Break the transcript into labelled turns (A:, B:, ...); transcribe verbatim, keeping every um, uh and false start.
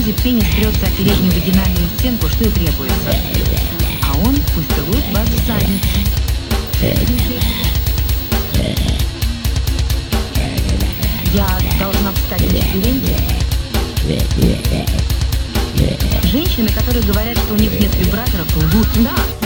A: если пенис трется о переднюю вагинальную стенку, что и требуется. А он пусть целует вас в задницу. Я должна встать на четвереньки. Женщины, которые говорят, что у них нет вибраторов, лгут. Да.